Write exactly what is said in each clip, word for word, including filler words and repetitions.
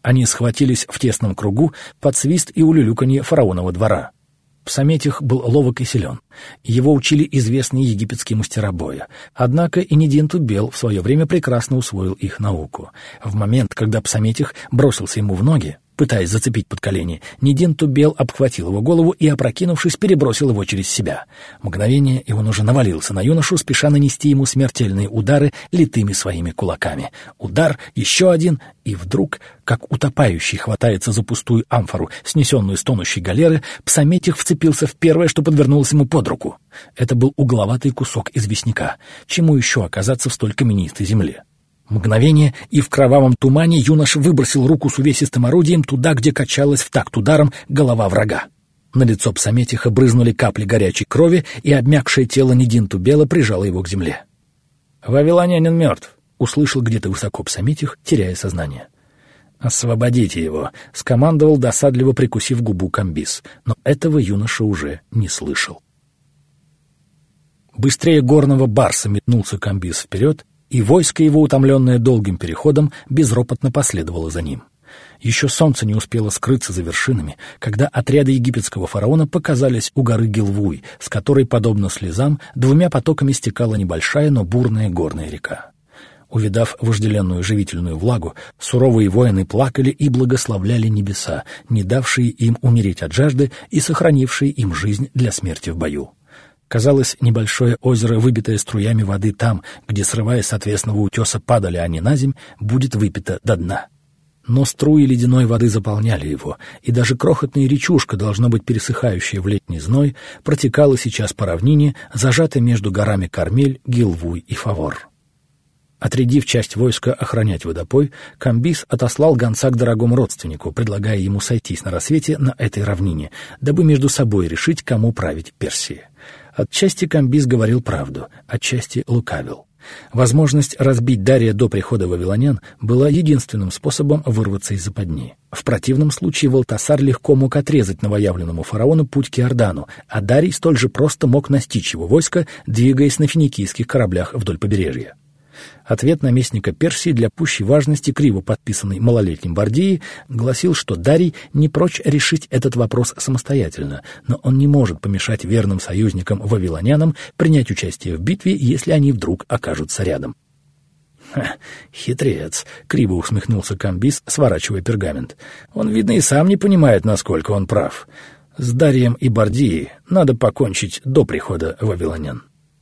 Они схватились в тесном кругу под свист и улюлюканье фараонова двора. Псаметих был ловок и силен. Его учили известные египетские мастера боя. Однако и Нидинту-Бел в свое время прекрасно усвоил их науку. В момент, когда Псаметих бросился ему в ноги, пытаясь зацепить под колени, Нидинту-Бел обхватил его голову и, опрокинувшись, перебросил его через себя. Мгновение, и он уже навалился на юношу, спеша нанести ему смертельные удары литыми своими кулаками. Удар, еще один, и вдруг, как утопающий хватается за пустую амфору, снесенную с тонущей галеры, Псаметих вцепился в первое, что подвернулось ему под руку. Это был угловатый кусок известняка. Чему еще оказаться в столь каменистой земле? Мгновение, и в кровавом тумане юноша выбросил руку с увесистым орудием туда, где качалась в такт ударом голова врага. На лицо Псаметиха брызнули капли горячей крови, и обмякшее тело Нидинту-Бела прижало его к земле. «Вавилонянин мертв», — услышал где-то высоко Псаметих, теряя сознание. «Освободите его», — скомандовал, досадливо прикусив губу Камбис, но этого юноша уже не слышал. Быстрее горного барса метнулся Камбис вперед, и войско его, утомленное долгим переходом, безропотно последовало за ним. Еще солнце не успело скрыться за вершинами, когда отряды египетского фараона показались у горы Гилвуй, с которой, подобно слезам, двумя потоками стекала небольшая, но бурная горная река. Увидав вожделенную живительную влагу, суровые воины плакали и благословляли небеса, не давшие им умереть от жажды и сохранившие им жизнь для смерти в бою. Казалось, небольшое озеро, выбитое струями воды там, где, срываясь с отвесного утеса, падали они на земь, будет выпито до дна. Но струи ледяной воды заполняли его, и даже крохотная речушка, должно быть пересыхающая в летний зной, протекала сейчас по равнине, зажатой между горами Кармель, Гилвуй и Фавор. Отрядив часть войска охранять водопой, Камбис отослал гонца к дорогому родственнику, предлагая ему сойтись на рассвете на этой равнине, дабы между собой решить, кому править Персией. Отчасти Камбис говорил правду, отчасти лукавил. Возможность разбить Дария до прихода вавилонян была единственным способом вырваться из западни. В противном случае Валтасар легко мог отрезать новоявленному фараону путь к Иордану, а Дарий столь же просто мог настичь его войско, двигаясь на финикийских кораблях вдоль побережья. Ответ наместника Персии, для пущей важности криво подписанный малолетним Бардией, гласил, что Дарий не прочь решить этот вопрос самостоятельно, но он не может помешать верным союзникам вавилонянам принять участие в битве, если они вдруг окажутся рядом. «Ха, хитрец!» — криво усмехнулся Камбис, сворачивая пергамент. «Он, видно, и сам не понимает, насколько он прав. С Дарием и Бардией надо покончить до прихода вавилонян».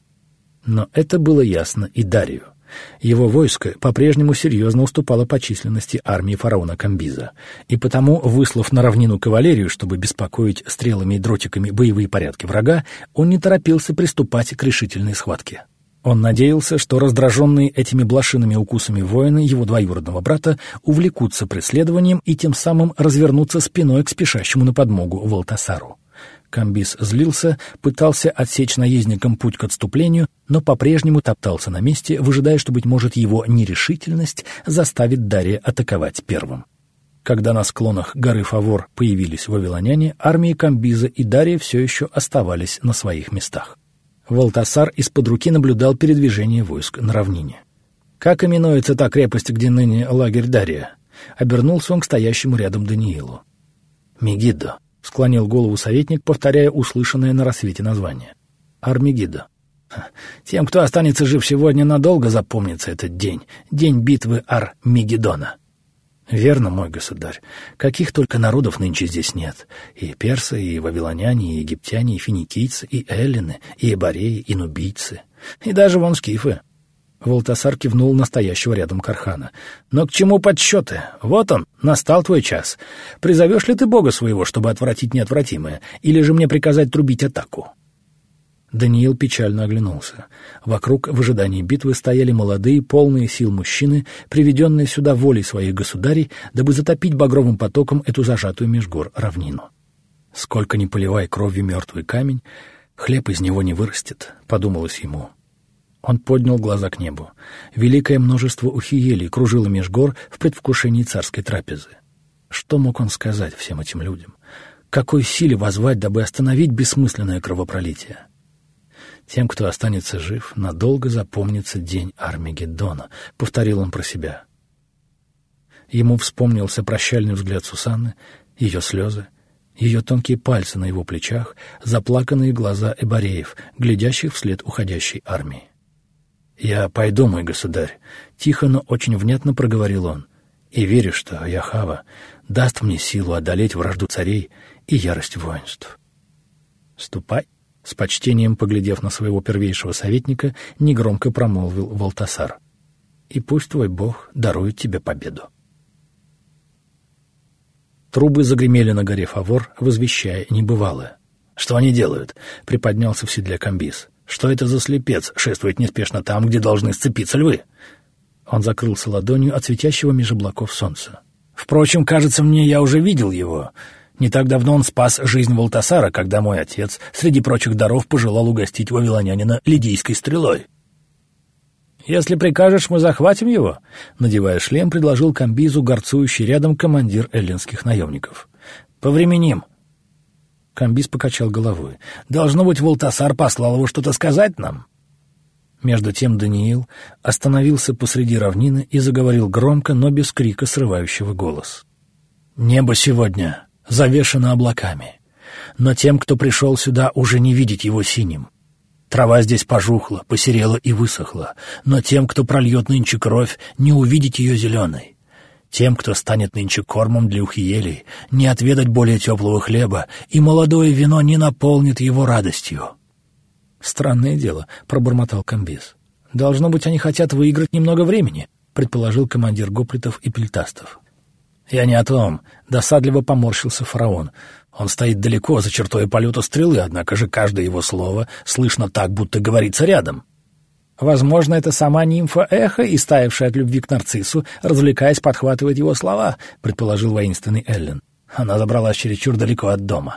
Но это было ясно и Дарию. Его войско по-прежнему серьезно уступало по численности армии фараона Камбиза, и потому, выслав на равнину кавалерию, чтобы беспокоить стрелами и дротиками боевые порядки врага, он не торопился приступать к решительной схватке. Он надеялся, что раздраженные этими блошиными укусами воины его двоюродного брата увлекутся преследованием и тем самым развернутся спиной к спешащему на подмогу Валтасару. Камбис злился, пытался отсечь наездникам путь к отступлению, но по-прежнему топтался на месте, выжидая, что, быть может, его нерешительность заставит Дария атаковать первым. Когда на склонах горы Фавор появились вавилоняне, армии Камбиза и Дария все еще оставались на своих местах. Валтасар из-под руки наблюдал передвижение войск на равнине. «Как именуется та крепость, где ныне лагерь Дария?» Обернулся он к стоящему рядом Даниилу. «Мегиддо», — склонил голову советник, повторяя услышанное на рассвете название. «Ар-Мегиддо. Тем, кто останется жив сегодня, надолго запомнится этот день, день битвы Ар-Мегиддона». «Верно, мой государь. Каких только народов нынче здесь нет. И персы, и вавилоняне, и египтяне, и финикийцы, и эллины, и эбореи, и нубийцы, и даже вон скифы». Валтасар кивнул настоящего рядом Кархана. «Но к чему подсчеты? Вот он, настал твой час. Призовешь ли ты бога своего, чтобы отвратить неотвратимое, или же мне приказать трубить атаку?» Даниил печально оглянулся. Вокруг в ожидании битвы стояли молодые, полные сил мужчины, приведенные сюда волей своих государей, дабы затопить багровым потоком эту зажатую меж гор равнину. «Сколько ни поливай кровью мертвый камень, хлеб из него не вырастет», — подумалось ему. Он поднял глаза к небу. Великое множество ухиелей кружило меж гор в предвкушении царской трапезы. Что мог он сказать всем этим людям? Какой силе воззвать, дабы остановить бессмысленное кровопролитие? «Тем, кто останется жив, надолго запомнится день Ар-Мегиддона», — повторил он про себя. Ему вспомнился прощальный взгляд Сусанны, ее слезы, ее тонкие пальцы на его плечах, заплаканные глаза эбореев, глядящих вслед уходящей армии. «Я пойду, мой государь», — тихо, но очень внятно проговорил он, «и верю, что Яхава даст мне силу одолеть вражду царей и ярость воинств». «Ступай», — с почтением поглядев на своего первейшего советника, негромко промолвил Валтасар, «и пусть твой бог дарует тебе победу». Трубы загремели на горе Фавор, возвещая небывалое. «Что они делают?» — приподнялся в седле Камбис. «Что это за слепец шествует неспешно там, где должны сцепиться львы?» Он закрылся ладонью от светящего меж облаков солнца. «Впрочем, кажется мне, я уже видел его. Не так давно он спас жизнь Валтасара, когда мой отец, среди прочих даров, пожелал угостить вавилонянина лидийской стрелой». «Если прикажешь, мы захватим его», — надевая шлем, предложил Камбизу горцующий рядом командир эллинских наемников. «Повременим». Камбиз покачал головой. «Должно быть, Валтасар послал его что-то сказать нам». Между тем Даниил остановился посреди равнины и заговорил громко, но без крика, срывающего голос. «Небо сегодня завешено облаками, но тем, кто пришел сюда, уже не видеть его синим. Трава здесь пожухла, посерела и высохла, но тем, кто прольет нынче кровь, не увидеть ее зеленой. Тем, кто станет нынче кормом для ухиелей, не отведать более теплого хлеба, и молодое вино не наполнит его радостью». «Странное дело», — пробормотал Камбиз. «Должно быть, они хотят выиграть немного времени», — предположил командир гоплитов и пельтастов. «Я не о том», — досадливо поморщился фараон. «Он стоит далеко, за чертой полета стрелы, однако же каждое его слово слышно так, будто говорится рядом». «Возможно, это сама нимфа Эхо, истаявшая от любви к нарциссу, развлекаясь, подхватывает его слова», — предположил воинственный Эллин. «Она забралась чересчур далеко от дома».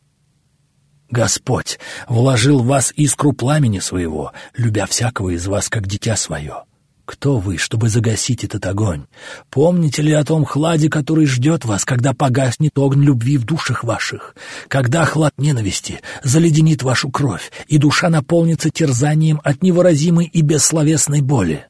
«Господь вложил в вас искру пламени своего, любя всякого из вас, как дитя свое. Кто вы, чтобы загасить этот огонь? Помните ли о том хладе, который ждет вас, когда погаснет огонь любви в душах ваших? Когда хлад ненависти заледенит вашу кровь, и душа наполнится терзанием от невыразимой и бессловесной боли?»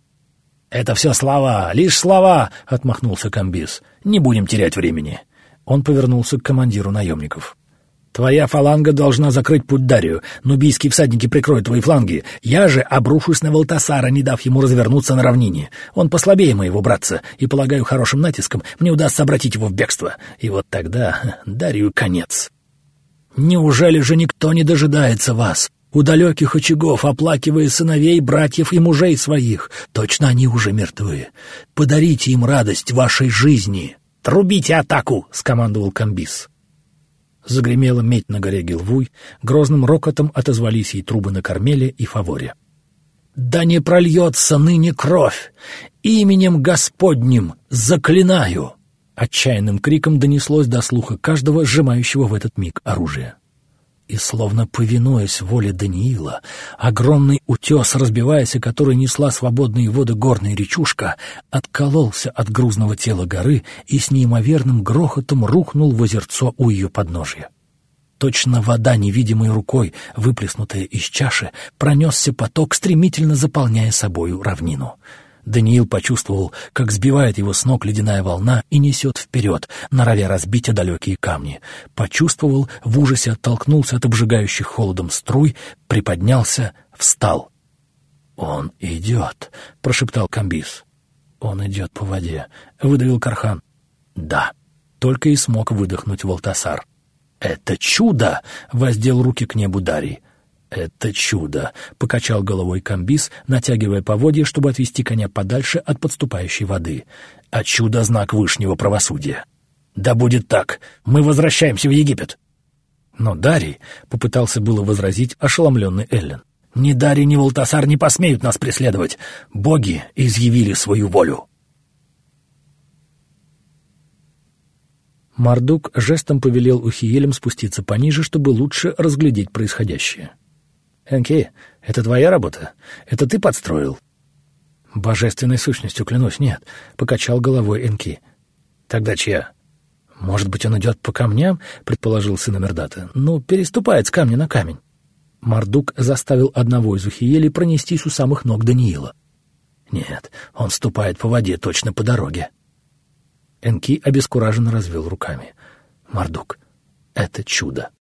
«Это все слова, лишь слова!» — отмахнулся Камбиз. «Не будем терять времени». Он повернулся к командиру наемников. «Твоя фаланга должна закрыть путь Дарию. Нубийские всадники прикроют твои фланги. Я же обрушусь на Валтасара, не дав ему развернуться на равнине. Он послабее моего братца, и, полагаю, хорошим натиском мне удастся обратить его в бегство. И вот тогда Дарию конец. Неужели же никто не дожидается вас? У далеких очагов, оплакивая сыновей, братьев и мужей своих. Точно они уже мертвы. Подарите им радость вашей жизни». «Трубите атаку!» — скомандовал Камбиз. Загремела медь на горе Гилвуй, грозным рокотом отозвались ей трубы на Кармеле и Фаворе. «Да не прольется ныне кровь! Именем Господним заклинаю!» Отчаянным криком донеслось до слуха каждого, сжимающего в этот миг оружие. И, словно повинуясь воле Даниила, огромный утес, разбиваясь, о который несла свободные воды горная речушка, откололся от грузного тела горы и с неимоверным грохотом рухнул в озерцо у ее подножия. Точно вода, невидимой рукой, выплеснутая из чаши, пронесся поток, стремительно заполняя собою равнину. Даниил почувствовал, как сбивает его с ног ледяная волна и несет вперед, норовя разбить о далекие камни. Почувствовал, в ужасе оттолкнулся от обжигающих холодом струй, приподнялся, встал. «Он идет», — прошептал Камбиз. «Он идет по воде», — выдавил Кархан. «Да», — только и смог выдохнуть Валтасар. «Это чудо!» — воздел руки к небу Дарий. «Это чудо!» — покачал головой Камбиз, натягивая поводья, чтобы отвести коня подальше от подступающей воды. «А чудо — знак вышнего правосудия!» «Да будет так! Мы возвращаемся в Египет!» Но Дарий попытался было возразить ошеломленный Эллин. «Ни Дарий, ни Валтасар не посмеют нас преследовать! Боги изъявили свою волю!» Мардук жестом повелел Ухиелям спуститься пониже, чтобы лучше разглядеть происходящее. «Энки, это твоя работа? Это ты подстроил?» «Божественной сущностью, клянусь, нет», — покачал головой Энки. «Тогда чья?» «Может быть, он идет по камням?» — предположил сын Амердата. «Ну, переступает с камня на камень». Мардук заставил одного из Ухиелей пронестись у самых ног Даниила. «Нет, он ступает по воде точно по дороге». Энки обескураженно развел руками. «Мардук, это чудо!»